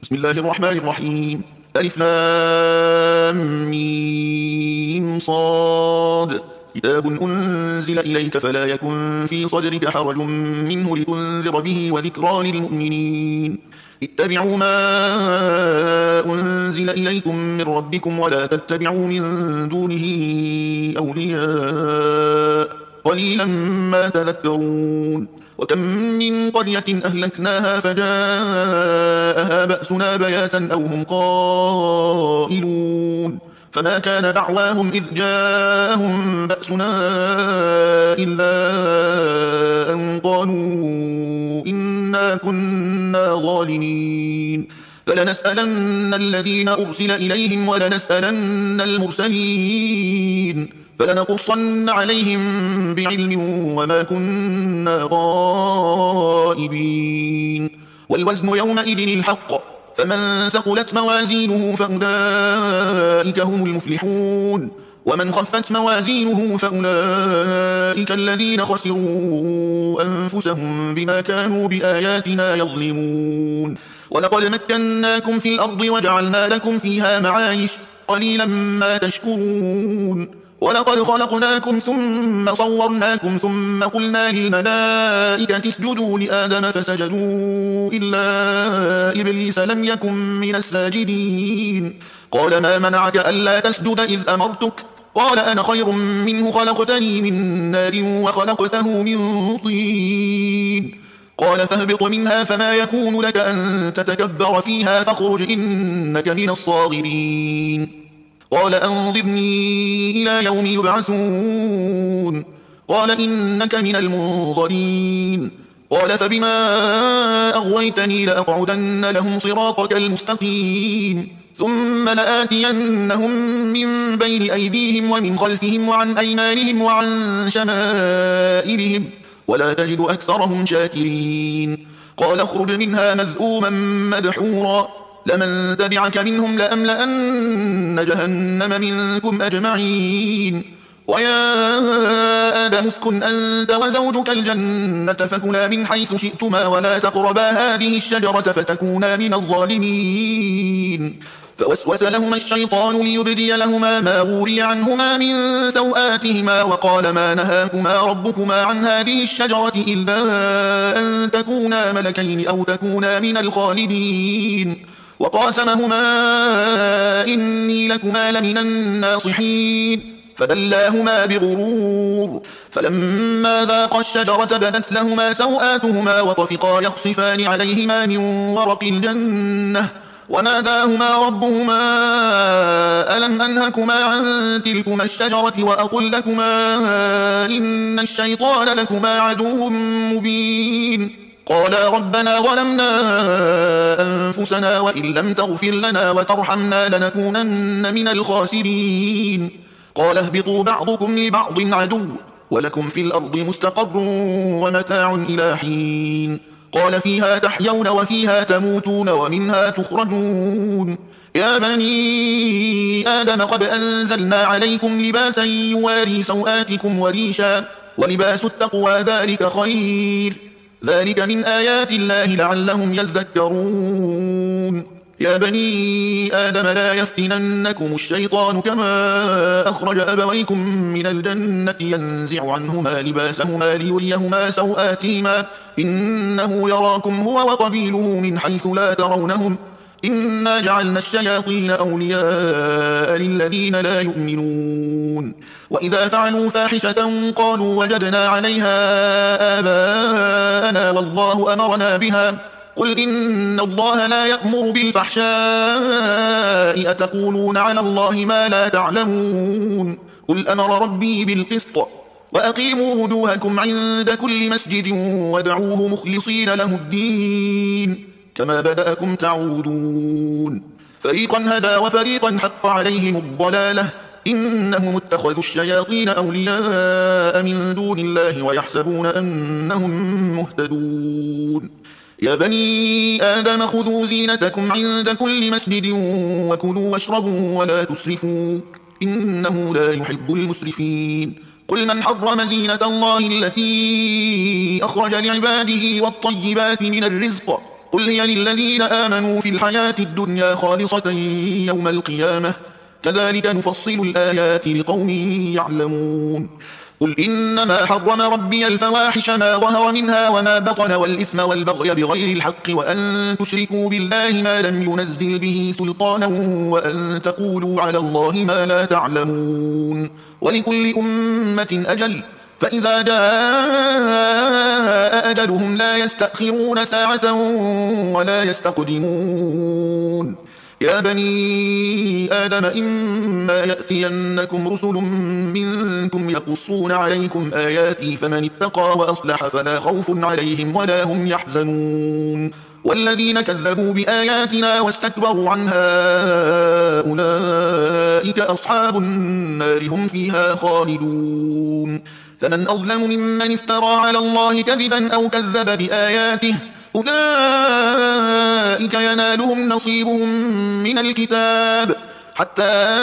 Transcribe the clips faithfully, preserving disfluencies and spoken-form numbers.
بسم الله الرحمن الرحيم. ألف لام ميم صاد. كتاب أنزل إليك فلا يكن في صدرك حرج منه لتنذر به وذكرى للمؤمنين. اتبعوا ما أنزل إليكم من ربكم ولا تتبعوا من دونه أولياء قليلا ما تذكرون. وكم من قرية أهلكناها فجاءها بأسنا بياتا أو هم قائلون فما كان دعواهم إذ جاءهم بأسنا إلا أن قالوا إنا كنا ظالمين. فلنسألن الذين أرسل إليهم ولنسألن المرسلين فلنقصن عليهم بعلم وما كنا غائبين. والوزن يومئذ الحق فمن ثقلت موازينه فأولئك هم المفلحون ومن خفت موازينه فأولئك الذين خسروا أنفسهم بما كانوا بآياتنا يظلمون. ولقد مكناكم في الأرض وجعلنا لكم فيها معايش قليلا ما تشكرون. ولقد خلقناكم ثم صورناكم ثم قلنا للملائكة اسجدوا لآدم فسجدوا إلا إبليس لم يكن من الساجدين. قال ما منعك ألا تسجد إذ أمرتك؟ قال أنا خير منه خلقتني من نار وخلقته من طين. قال فاهبط منها فما يكون لك أن تتكبر فيها فاخرج إنك من الصاغرين. قال أنظرني إلى يوم يبعثون. قال إنك من المنظرين. قال فبما أغويتني لأقعدن لهم صراطك المستقيم ثم لآتينهم من بين أيديهم ومن خلفهم وعن أيمانهم وعن شمائلهم ولا تجد أكثرهم شاكرين. قال اخرج منها مذءوما مدحورا لمن تبعك منهم لأملأن جهنم منكم أجمعين. ويا آدم اسكن أنت وزوجك الجنة فكلا من حيث شئتما ولا تقربا هذه الشجرة فتكونا من الظالمين. فوسوس لهما الشيطان ليبدي لهما ما وري عنهما من سوآتهما وقال ما نهاكما ربكما عن هذه الشجرة إلا أن تكونا ملكين أو تكونا من الخالدين. وقاسمهما إني لكما لمن الناصحين فدلاهما بغرور فلما ذاقا الشجرة بدت لهما سوآتهما وطفقا يخصفان عليهما من ورق الجنة وناداهما ربهما ألم أنهكما عن تلكما الشجرة وأقل لكما إن الشيطان لكما عدو مبين. قالا ربنا ظلمنا أنفسنا وإن لم تغفر لنا وترحمنا لنكونن من الخاسرين. قال اهبطوا بعضكم لبعض عدو ولكم في الأرض مستقر ومتاع إلى حين. قال فيها تحيون وفيها تموتون ومنها تخرجون. يا بني آدم قد أنزلنا عليكم لباسا يواري سوآتكم وريشا ولباس التقوى ذلك خير ذلك من آيات الله لعلهم يذكرون. يا بني آدم لا يفتننكم الشيطان كما أخرج أبويكم من الجنة ينزع عنهما لباسهما ليريهما سوآتهما إنه يراكم هو وقبيله من حيث لا ترونهم إنا جعلنا الشياطين أولياء للذين لا يؤمنون. وإذا فعلوا فاحشة قالوا وجدنا عليها آباءنا والله أمرنا بها قل إن الله لا يأمر بالفحشاء أتقولون على الله ما لا تعلمون. قل أمر ربي بالقسط وأقيموا وجوهكم عند كل مسجد وادعوه مخلصين له الدين كما بدأكم تعودون. فريقا هدى وفريقا حق عليهم الضلالة إنهم اتخذوا الشياطين أولياء من دون الله ويحسبون أنهم مهتدون. يا بني آدم خذوا زينتكم عند كل مسجد وكلوا واشربوا ولا تسرفوا إنه لا يحب المسرفين. قل من حرم زينة الله التي أخرج لعباده والطيبات من الرزق قل هي للذين آمنوا في الحياة الدنيا خالصة يوم القيامة كذلك نفصل الآيات لقوم يعلمون. قل إنما حرم ربي الفواحش ما ظهر منها وما بطن والإثم والبغي بغير الحق وأن تشركوا بالله ما لم ينزل به سلطانا وأن تقولوا على الله ما لا تعلمون. ولكل أمة أجل فإذا جاء أجلهم لا يستأخرون ساعة ولا يستقدمون. يا بني آدم إما يأتينكم رسل منكم يقصون عليكم آياتي فمن اتقى وأصلح فلا خوف عليهم ولا هم يحزنون. والذين كذبوا بآياتنا واستكبروا عنها أولئك أصحاب النار هم فيها خالدون. فمن أظلم ممن افترى على الله كذبا أو كذب بآياته أولئك ينالهم نصيبهم من الكتاب حتى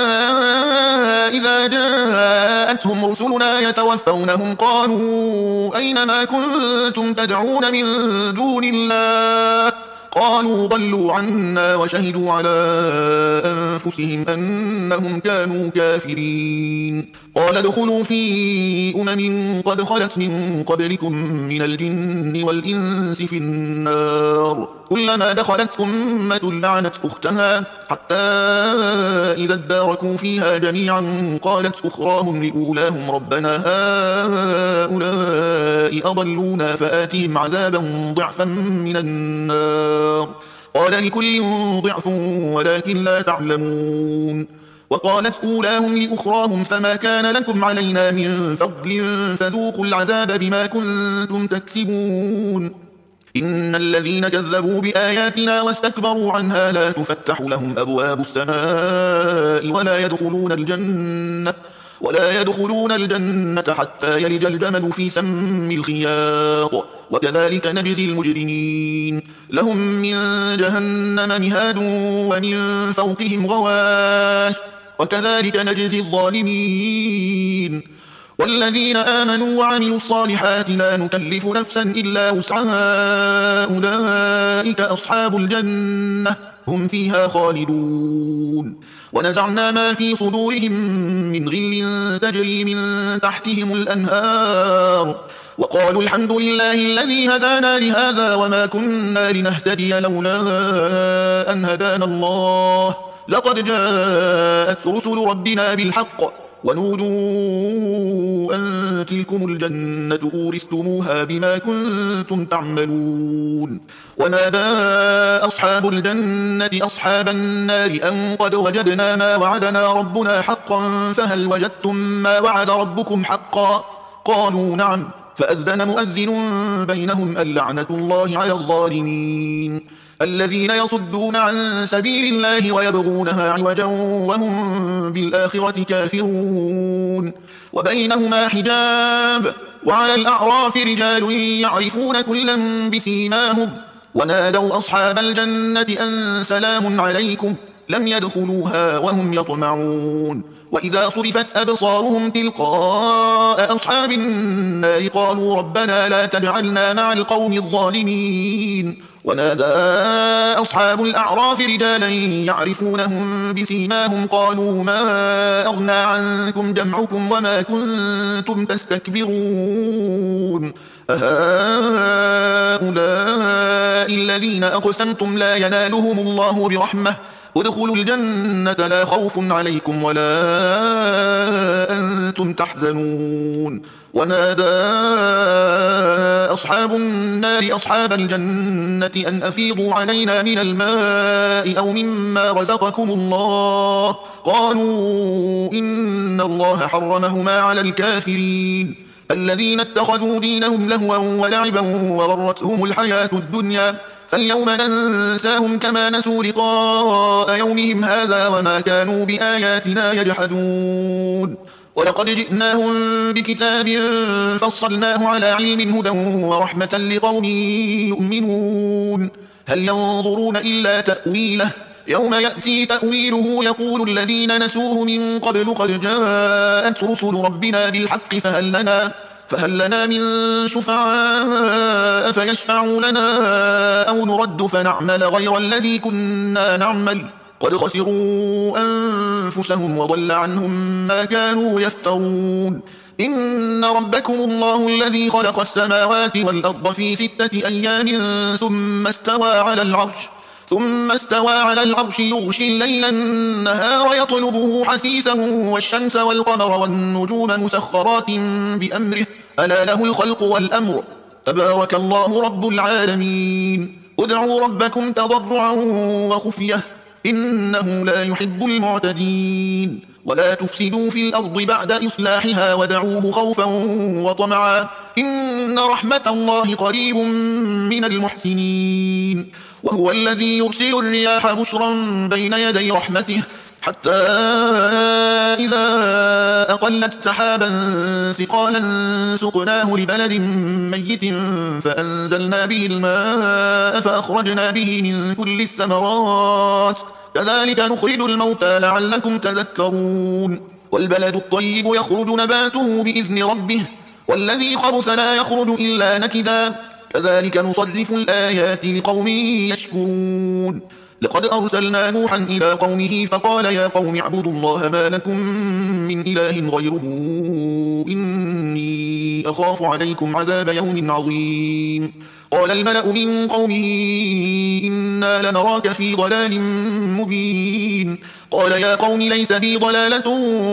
إذا جاءتهم رسلنا يتوفونهم قالوا أين ما كنتم تدعون من دون الله قالوا ضلوا عنا وشهدوا على أنفسهم أنهم كانوا كافرين. قال ادخلوا في أمم قد خلت من قبلكم من الجن والإنس في النار كلما دخلت أمة لعنت أختها حتى إذا اداركوا فيها جميعا قالت أخراهم لأولاهم ربنا هؤلاء أضلونا فآتهم عذابا ضعفا من النار قال لكل ضعف ولكن لا تعلمون. وقالت أولاهم لأخراهم فما كان لكم علينا من فضل فذوقوا العذاب بما كنتم تكسبون. إن الذين كذبوا بآياتنا واستكبروا عنها لا تفتح لهم أبواب السماء ولا يدخلون الجنة ولا يدخلون الجنة حتى يلج الجمل في سم الخياط وكذلك نجزي المجرمين. لهم من جهنم مهاد ومن فوقهم غواش وكذلك نجزي الظالمين. والذين آمنوا وعملوا الصالحات لا نكلف نفسا إلا وسعها أولئك أصحاب الجنة هم فيها خالدون. ونزعنا ما في صدورهم من غل تجري من تحتهم الأنهار وقالوا الحمد لله الذي هدانا لهذا وما كنا لنهتدي لولا أن هدانا الله لقد جاءت رسل ربنا بالحق ونودوا أن تلكم الجنة أورثتموها بما كنتم تعملون. ونادى أصحاب الجنة أصحاب النار أن قد وجدنا ما وعدنا ربنا حقا فهل وجدتم ما وعد ربكم حقا قالوا نعم فأذن مؤذن بينهم اللعنة الله على الظالمين الذين يصدون عن سبيل الله ويبغونها عوجا وهم بالآخرة كافرون. وبينهما حجاب وعلى الأعراف رجال يعرفون كلا بسيماهم ونادوا أصحاب الجنة أن سلام عليكم لم يدخلوها وهم يطمعون. وإذا صرفت أبصارهم تلقاء أصحاب النار قالوا ربنا لا تجعلنا مع القوم الظالمين. ونادى أصحاب الأعراف رجالا يعرفونهم بسيماهم قالوا ما أغنى عنكم جمعكم وما كنتم تستكبرون أهؤلاء الذين أقسمتم لا ينالهم الله برحمة ادخلوا الجنة لا خوف عليكم ولا أنتم تحزنون. ونادى أصحاب النار أصحاب الجنة أن أفيضوا علينا من الماء أو مما رزقكم الله قالوا إن الله حرمهما على الكافرين الذين اتخذوا دينهم لهوا ولعبا وغرتهم الحياة الدنيا فاليوم ننساهم كما نسوا لقاء يومهم هذا وما كانوا بآياتنا يجحدون. ولقد جئناهم بكتاب فصلناه على علم هدى ورحمة لقوم يؤمنون هل ينظرون إلا تأويله يوم يأتي تأويله يقول الذين نسوه من قبل قد جاءت رسل ربنا بالحق فهل لنا فهل لنا من شفعاء فيشفعوا لنا أو نرد فنعمل غير الذي كنا نعمل قد خسروا أنفسهم وضل عنهم ما كانوا يفترون إن ربكم الله الذي خلق السماوات والأرض في ستة أيام ثم استوى على العرش ثم استوى على العرش يغشي الليل النهار يطلبه حثيثا والشمس والقمر والنجوم مسخرات بأمره ألا له الخلق والأمر تبارك الله رب العالمين ادعوا ربكم تضرعا وخفية إنه لا يحب المعتدين ولا تفسدوا في الأرض بعد إصلاحها ودعوه خوفا وطمعا إن رحمة الله قريب من المحسنين وهو الذي يرسل الرياح بشرا بين يدي رحمته حتى إذا أقلت سحابا ثقالا سقناه لبلد ميت فأنزلنا به الماء فأخرجنا به من كل الثمرات كذلك نخرج الموتى لعلكم تذكرون والبلد الطيب يخرج نباته بإذن ربه والذي خبث لا يخرج إلا نكدا كذلك نصرف الآيات لقوم يشكرون لقد أرسلنا نوحا إلى قومه فقال يا قوم اعبدوا الله ما لكم من إله غيره إني أخاف عليكم عذاب يوم عظيم قال الملأ من قومه إنا لنراك في ضلال مبين قال يا قوم ليس بي ضلالة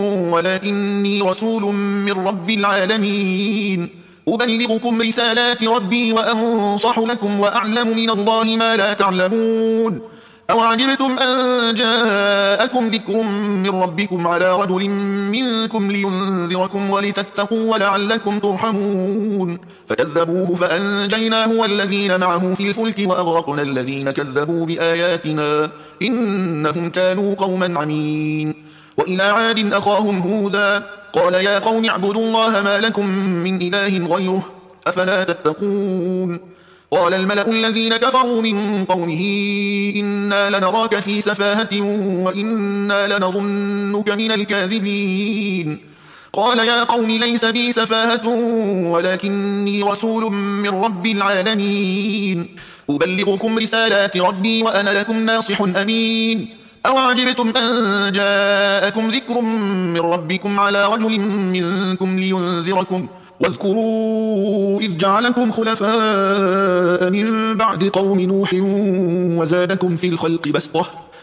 ولكني رسول من رب العالمين أبلغكم رسالات ربي وأنصح لكم وأعلم من الله ما لا تعلمون أوعجبتم أن جاءكم ذكر من ربكم على رجل منكم لينذركم ولتتقوا ولعلكم ترحمون فكذبوه فأنجيناه والذين معه في الفلك وأغرقنا الذين كذبوا بآياتنا إنهم كانوا قوما عمين وإلى عاد أخاهم هودا قال يا قوم اعبدوا الله ما لكم من إله غيره أفلا تتقون قال الملأ الذين كفروا من قومه إنا لنراك في سفاهة وإنا لنظنك من الكاذبين قال يا قوم ليس بي سفاهة ولكني رسول من رب العالمين أبلغكم رسالات ربي وأنا لكم ناصح أمين أوعجبتم أن جاءكم ذكر من ربكم على رجل منكم لينذركم واذكروا إذ جعلكم خلفاء من بعد قوم نوح وزادكم في الخلق بسطة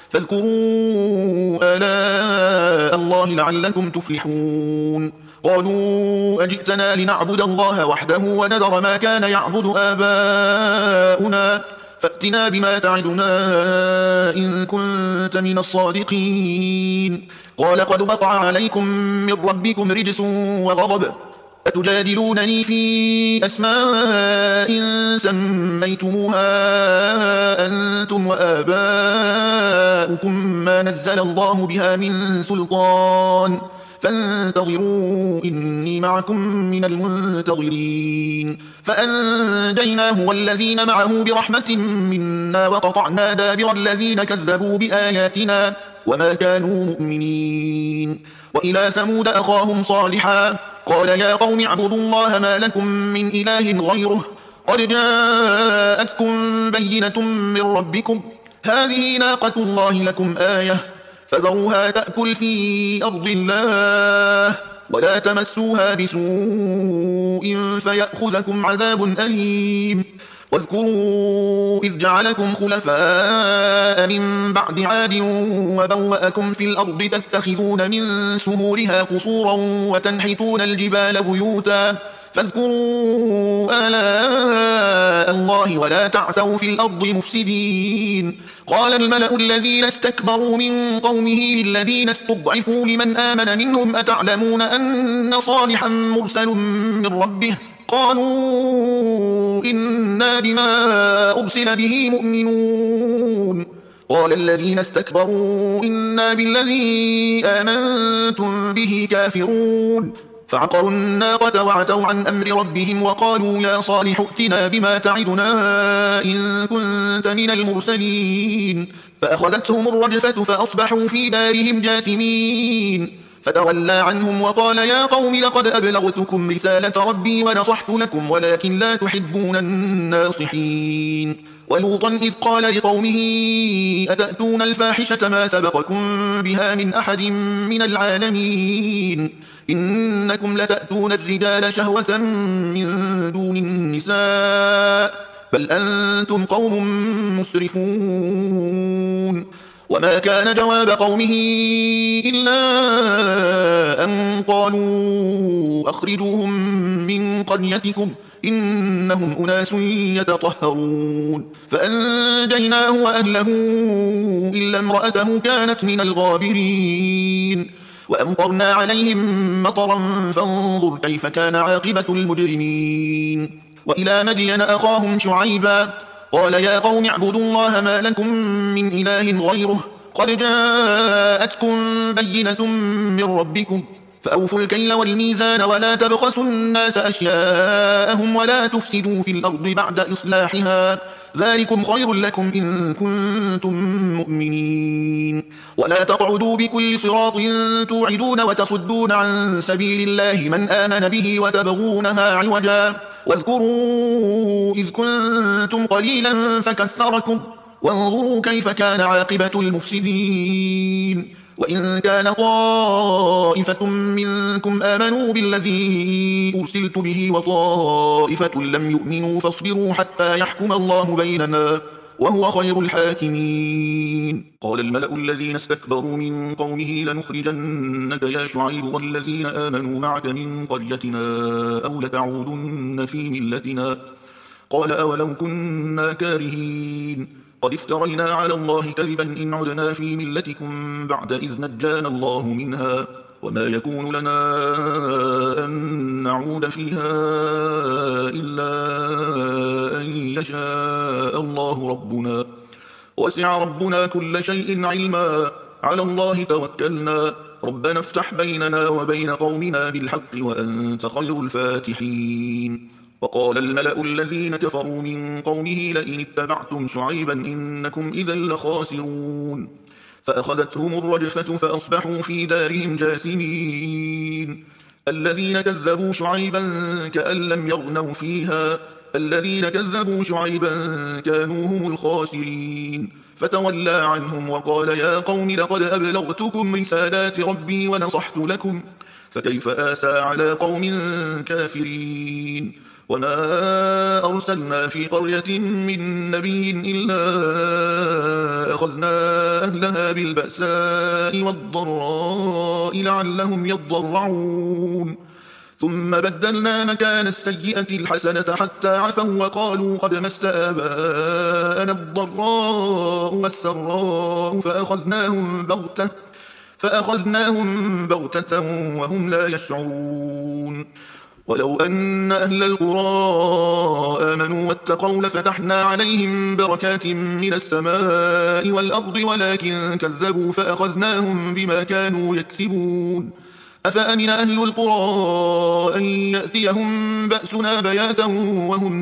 فاذكروا آلاء الله لعلكم تفلحون قالوا أجئتنا لنعبد الله وحده ونذر ما كان يعبد آباؤنا فأتنا بما تعدنا إن كنت من الصادقين قال قد وقع عليكم من ربكم رجس وغضب أتجادلونني في أسماء سميتموها أنتم وآباؤكم ما نزل الله بها من سلطان فانتظروا إني معكم من المنتظرين فأنجيناه والذين معه برحمة منا وقطعنا دابر الذين كذبوا بآياتنا وما كانوا مؤمنين وإلى ثمود أخاهم صالحا قال يا قوم اعبدوا الله ما لكم من إله غيره قد جاءتكم بينة من ربكم هذه ناقة الله لكم آية فذروها تأكل في أرض الله ولا تمسوها بسوء فيأخذكم عذاب أليم واذكروا إذ جعلكم خلفاء من بعد عاد وبوأكم في الأرض تتخذون من سهولها قصورا وتنحتون الجبال بيوتا فاذكروا آلاء الله ولا تعثوا في الأرض مفسدين قال الملأ الذين استكبروا من قومه للذين استضعفوا لمن آمن منهم أتعلمون أن صالحا مرسل من ربه قالوا إنا بما أرسل به مؤمنون قال الذين استكبروا إنا بالذي آمنتم به كافرون فعقروا الناقة وعتوا عن أمر ربهم وقالوا يا صالح ائتنا بما تعدنا إن كنت من المرسلين فأخذتهم الرجفة فأصبحوا في دارهم جاثمين فتولى عنهم وقال يا قوم لقد أبلغتكم رسالة ربي ونصحت لكم ولكن لا تحبون الناصحين. ولوطا إذ قال لقومه أتأتون الفاحشة ما سبقكم بها من أحد من العالمين إنكم لتأتون الرجال شهوة من دون النساء بل أنتم قوم مسرفون. وما كان جواب قومه إلا أن قالوا أخرجوهم من قريتكم إنهم أناس يتطهرون. فأنجيناه وأهله إلا امرأته كانت من الغابرين. وأمطرنا عليهم مطرا فانظر كيف كان عاقبة المجرمين. وإلى مدين أخاهم شعيبا قال يا قوم اعبدوا الله ما لكم من إله غيره قد جاءتكم بينة من ربكم فأوفوا الكيل والميزان ولا تبخسوا الناس أشياءهم ولا تفسدوا في الأرض بعد إصلاحها ذلكم خير لكم إن كنتم مؤمنين. ولا تقعدوا بكل صراط توعدون وتصدون عن سبيل الله من آمن به وتبغونها عوجا واذكروا إذ كنتم قليلا فكثركم وانظروا كيف كان عاقبة المفسدين. وإن كان طائفة منكم آمنوا بالذي أرسلت به وطائفة لم يؤمنوا فاصبروا حتى يحكم الله بيننا وهو خير الحاكمين. قال الملأ الذين استكبروا من قومه لنخرجنك يا شعيب والذين آمنوا معك من قريتنا أو لتعودن في ملتنا قال أولو كنا كارهين قد افترينا على الله كذبا إن عدنا في ملتكم بعد إذ نجانا الله منها وما يكون لنا أن نعود فيها إلا أن يشاء الله ربنا وسع ربنا كل شيء علما على الله توكلنا ربنا افتح بيننا وبين قومنا بالحق وأنت خير الفاتحين. وقال الملأ الذين كفروا من قومه لئن اتبعتم شعيبا إنكم إذا لخاسرون. فأخذتهم الرجفة فأصبحوا في دارهم جاثمين. الذين كذبوا شعيبا كأن لم يغنوا فيها الذين كذبوا شعيبا كانوا هم الخاسرين. فتولى عنهم وقال يا قوم لقد أبلغتكم رسالات ربي ونصحت لكم فكيف آسى على قوم كافرين. وما أرسلنا في قرية من نبي إلا أخذنا أهلها بالبأساء والضراء لعلهم يضرعون ثم بدلنا مكان السيئة الحسنة حتى عفوا وقالوا قد مس آباءنا الضراء والسراء فأخذناهم بغتة فأخذناهم بغتة وهم لا يشعرون. ولو أن أهل القرى آمنوا واتقوا لفتحنا عليهم بركات من السماء والأرض ولكن كذبوا فأخذناهم بما كانوا يكسبون. أفأمن أهل القرى أن يأتيهم بأسنا بياتا وهم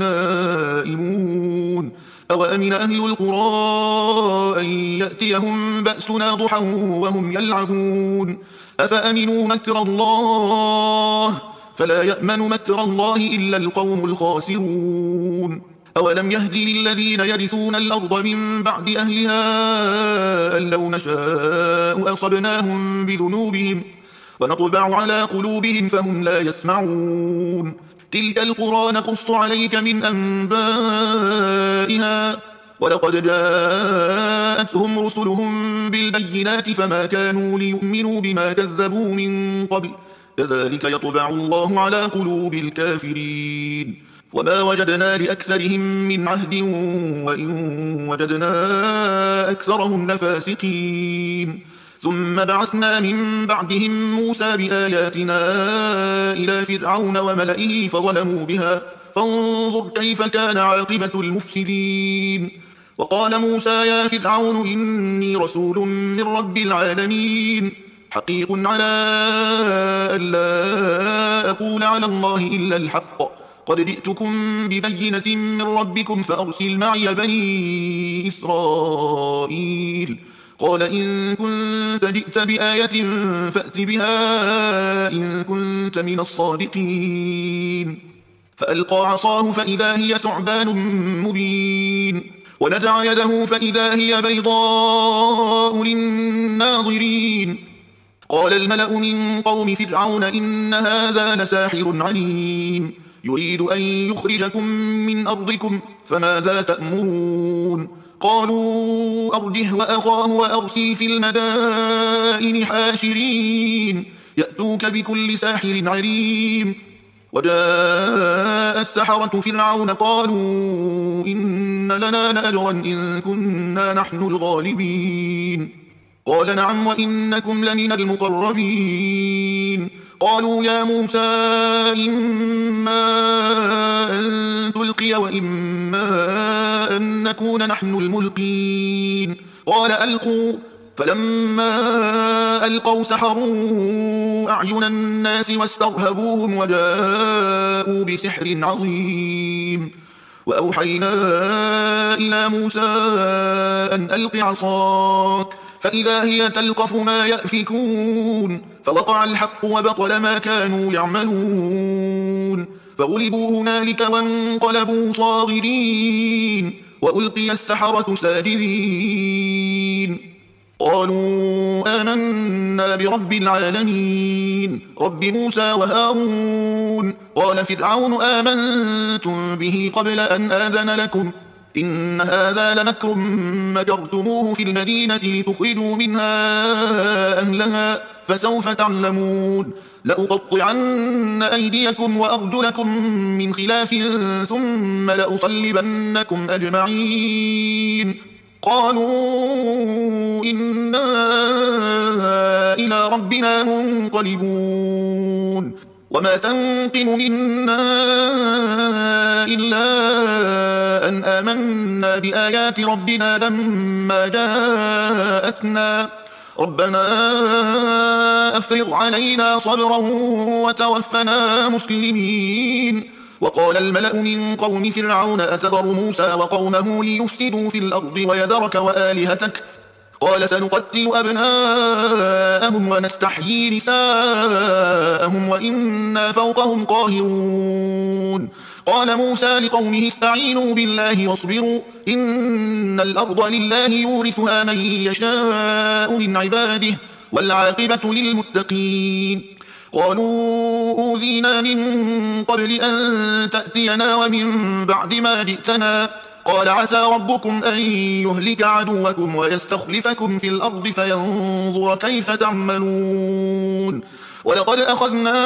نائمون أو أمن أهل القرى أن يأتيهم بأسنا ضحى وهم يلعبون أفأمنوا مكر الله فلا يأمن مكر الله إلا القوم الخاسرون. أولم يهد للذين يرثون الأرض من بعد أهلها أن لو نشاء أصبناهم بذنوبهم ونطبع على قلوبهم فهم لا يسمعون. تلك القرى نقص عليك من أنبائها ولقد جاءتهم رسلهم بالبينات فما كانوا ليؤمنوا بما كذبوا من قبل كذلك يطبع الله على قلوب الكافرين. وما وجدنا لأكثرهم من عهد وإن وجدنا أكثرهم لفاسقين. ثم بعثنا من بعدهم موسى بآياتنا إلى فرعون وملئه فظلموا بها فانظر كيف كان عاقبة المفسدين. وقال موسى يا فرعون إني رسول من رب العالمين حقيق على أن لا أقول على الله إلا الحق قد جئتكم ببينة من ربكم فأرسل معي بني إسرائيل قال إن كنت جئت بآية فأت بها إن كنت من الصادقين. فألقى عصاه فإذا هي ثعبان مبين ونزع يده فإذا هي بيضاء للناظرين. قال الملأ من قوم فرعون إن هذا لساحر عليم يريد أن يخرجكم من أرضكم فماذا تأمرون؟ قالوا أرجه وأخاه وأرسل في المدائن حاشرين يأتوك بكل ساحر عليم. وجاء السحرة فرعون قالوا إن لنا لأجرا إن كنا نحن الغالبين. قال نعم وإنكم لمن المقربين. قالوا يا موسى إما أن تلقي وإما أن نكون نحن الملقين. قال ألقوا. فلما ألقوا سحروا أعين الناس واسترهبوهم وجاءوا بسحر عظيم. وأوحينا إلى موسى أن ألق عصاك فإذا هي تلقف ما يأفكون فوقع الحق وبطل ما كانوا يعملون. فغلبوا هنالك وانقلبوا صاغرين وألقي السحرة ساجدين. قالوا آمنا برب العالمين رب موسى وهارون. قال فرعون آمنتم به قبل أن آذن لكم إن هذا لمكر مكرتموه في المدينة لتخرجوا منها أهلها فسوف تعلمون. لأقطعن أيديكم وأرجلكم من خلاف ثم لأصلبنكم أجمعين. قالوا إنا إلى ربنا منقلبون. وما تنقم منا إلا أن آمنا بآيات ربنا لما جاءتنا ربنا أفرغ علينا صبرا وتوفنا مسلمين. وقال الملأ من قوم فرعون أتذر موسى وقومه ليفسدوا في الأرض ويذرك وآلهتك قال سنقتل أبناءهم ونستحيي نساءهم وإنا فوقهم قاهرون. قال موسى لقومه استعينوا بالله واصبروا إن الأرض لله يورثها من يشاء من عباده والعاقبة للمتقين. قالوا أوذينا من قبل أن تأتينا ومن بعد ما جئتنا قال عسى ربكم أن يهلك عدوكم ويستخلفكم في الأرض فينظر كيف تعملون. ولقد أخذنا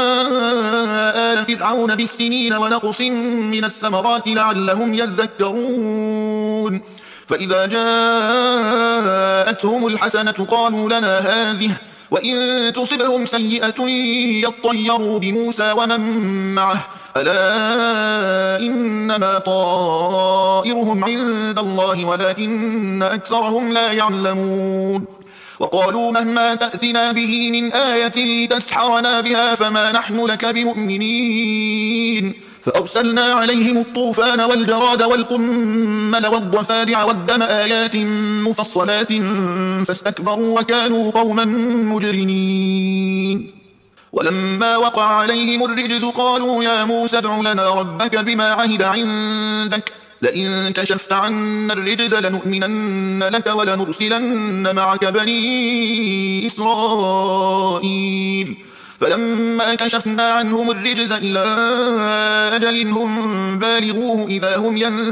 آل فرعون بالسنين ونقص من الثمرات لعلهم يذكرون. فإذا جاءتهم الحسنة قالوا لنا هذه وإن تصبهم سيئة يطيروا بموسى ومن معه ألا إنما طائرهم عند الله ولكن أكثرهم لا يعلمون. وقالوا مهما تأتنا به من آية لتسحرنا بها فما نحن لك بمؤمنين. فأرسلنا عليهم الطوفان والجراد والقمل والضفادع والدم آيات مفصلات فاستكبروا وكانوا قوما مجرمين. ولما وقع عليهم الرجز قالوا يا موسى ادع لنا ربك بما عهد عندك لئن كشفت عنا الرجز لنؤمنن لك ولنرسلن معك بني إسرائيل. فلما كشفنا عنهم الرجز إلى أجل هم بالغوه إذا هم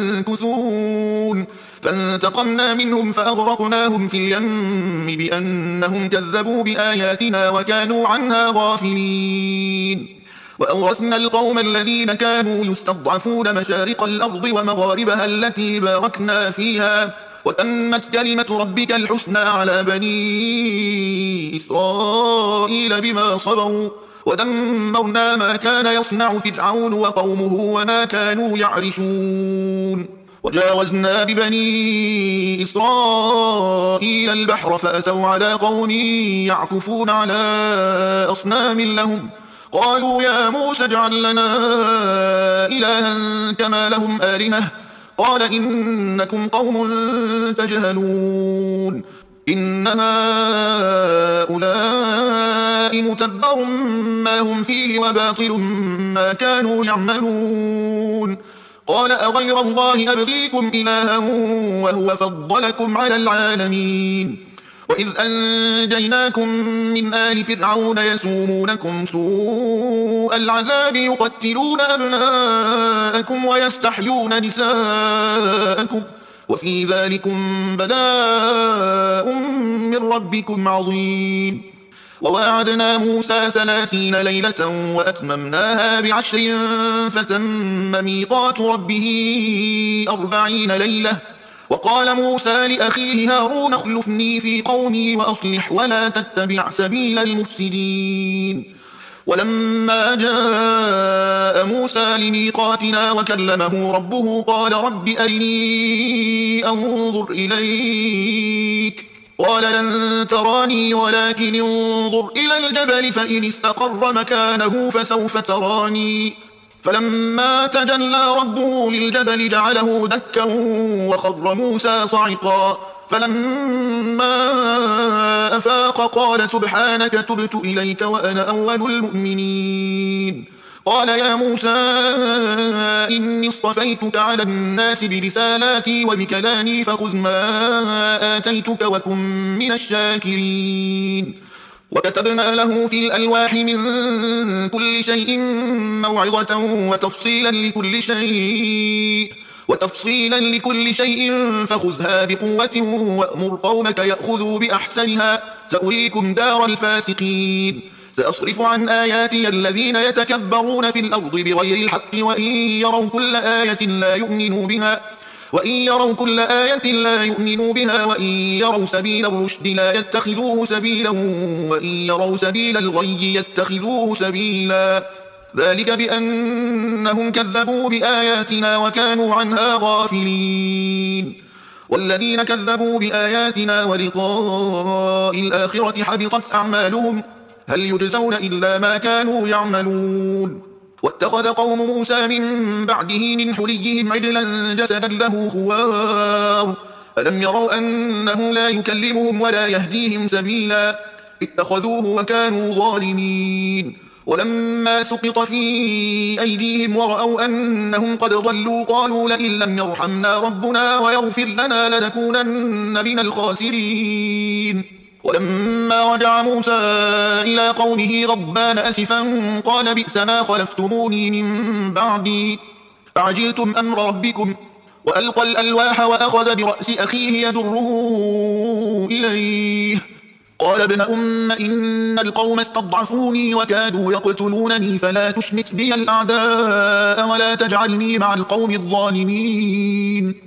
ينكثون فانتقمنا منهم فأغرقناهم في اليم بأنهم كذبوا بآياتنا وكانوا عنها غافلين. وأورثنا القوم الذين كانوا يستضعفون مشارق الأرض ومغاربها التي باركنا فيها وتمت كلمة ربك الحسنى على بني إسرائيل بما صبروا ودمرنا ما كان يصنع فرعون وقومه وما كانوا يعرشون. وجاوزنا ببني إسرائيل البحر فأتوا على قوم يعكفون على أصنام لهم قالوا يا موسى اجعل لنا إلها كما لهم آلهة قال إنكم قوم تجهلون. إن هؤلاء متبر ما هم فيه وباطل ما كانوا يعملون قال أغير الله أبغيكم إلها وهو فضلكم على العالمين وإذ أنجيناكم من آل فرعون يسومونكم سوء العذاب يقتلون أبناءكم ويستحيون نساءكم وفي ذلكم بلاء من ربكم عظيم وواعدنا موسى ثلاثين ليلة وأتممناها بعشر فتم ميقات ربه أربعين ليلة وقال موسى لأخيه هارون اخلفني في قومي وأصلح ولا تتبع سبيل المفسدين ولما جاء موسى لميقاتنا وكلمه ربه قال رب أرني أنظر إليك قال لن تراني ولكن انظر إلى الجبل فإن استقر مكانه فسوف تراني فلما تجلى ربه للجبل جعله دكا وخر موسى صعقا فلما أفاق قال سبحانك تبت إليك وأنا أول المؤمنين قال يا موسى إني اصطفيتك على الناس برسالاتي وبكلامي فخذ ما آتيتك وكن من الشاكرين وكتبنا له في الألواح من كل شيء موعظة وتفصيلا لكل شيء وتفصيلا لكل شيء فخذها بقوة وأمر قومك يأخذوا بأحسنها سأريكم دار الفاسقين سأصرف عن آياتي الذين يتكبرون في الأرض بغير الحق وإن يروا كل آية لا يؤمنوا بها وإن يروا كل آية لا يؤمنوا بها وإن يروا سبيل الرشد لا يتخذوه سبيلا وإن يروا سبيل الغي يتخذوه سبيلا ذلك بأنهم كذبوا بآياتنا وكانوا عنها غافلين والذين كذبوا بآياتنا ولقاء الآخرة حبطت أعمالهم هل يجزون إلا ما كانوا يعملون واتخذ قوم موسى من بعده من حليهم عجلا جسدا له خوار ألم يروا أنه لا يكلمهم ولا يهديهم سبيلا اتخذوه وكانوا ظالمين ولما سقط في أيديهم ورأوا أنهم قد ضلوا قالوا لئن لم يرحمنا ربنا ويغفر لنا لنكونن من الخاسرين ولما رجع موسى إلى قومه غضبان أسفا قال بئس ما خلفتموني من بعدي فعجلتم أمر ربكم وألقى الألواح وأخذ برأس أخيه يجره إليه قال ابن أم إن القوم استضعفوني وكادوا يقتلونني فلا تشمت بي الأعداء ولا تجعلني مع القوم الظالمين